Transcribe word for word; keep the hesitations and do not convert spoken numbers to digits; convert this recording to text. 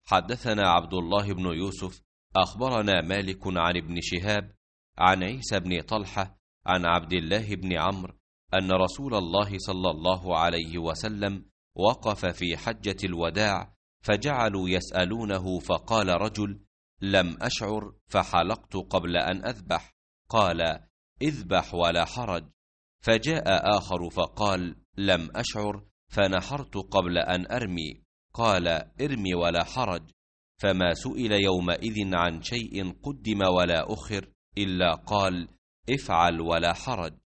حدثنا عبد الله بن يوسف أخبرنا مالك عن ابن شهاب عن عيسى بن طلحة عن عبد الله بن عمرو أن رسول الله صلى الله عليه وسلم وقف في حجة الوداع فجعلوا يسألونه، فقال رجل: لم أشعر فحلقت قبل أن أذبح. قال: اذبح ولا حرج. فجاء آخر فقال: لم أشعر فنحرت قبل أن أرمي. قال: ارمي ولا حرج. فما سئل يومئذ عن شيء قدم ولا أخر إلا قال: افعل ولا حرج.